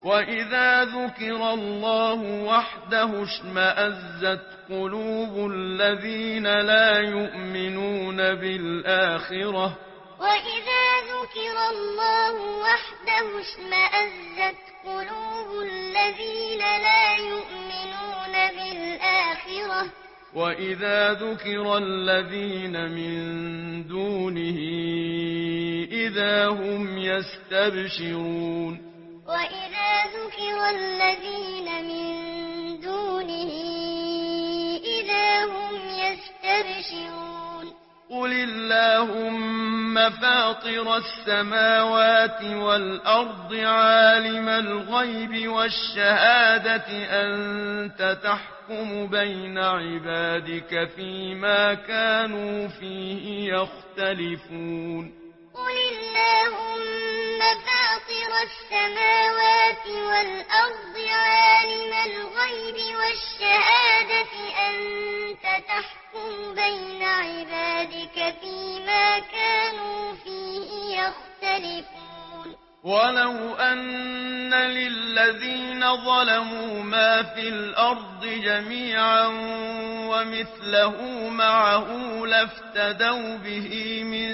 وإذا ذكر الله وحده اشمأزت قلوب الذين لا يؤمنون بالآخرة وإذا ذكر الله وحده اشمأزت قلوب الذين لا يؤمنون بالآخرة وإذا ذكر الذين من دونه إذا هم يستبشرون وإذا ذكر الذين من دونه إذا هم يستبشرون قل اللهم فاطر السماوات والأرض عالم الغيب والشهادة أنت تحكم بين عبادك فيما كانوا فيه يختلفون قل اللهم فاطر السماوات والأرض عالم الغيب والشهادة أنت تحكم بين عبادك فيما كانوا فيه يختلفون ولو أن للذين ظلموا ما في الأرض جميعا ومثله معه لافتدوا به من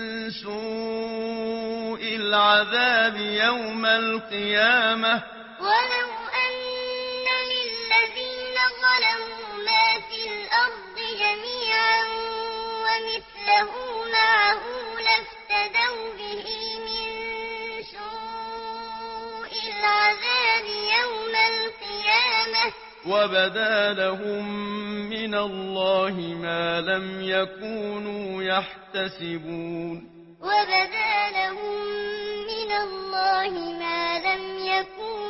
سوء العذاب يوم القيامة ولو أن للذين ظلموا ما في الأرض جميعا ومثله معه لافتدوا به من سوء العذاب يوم القيامة وبدا لهم من الله ما لم يكونوا يحتسبون وبدا لهم من الله ما لم يكونوا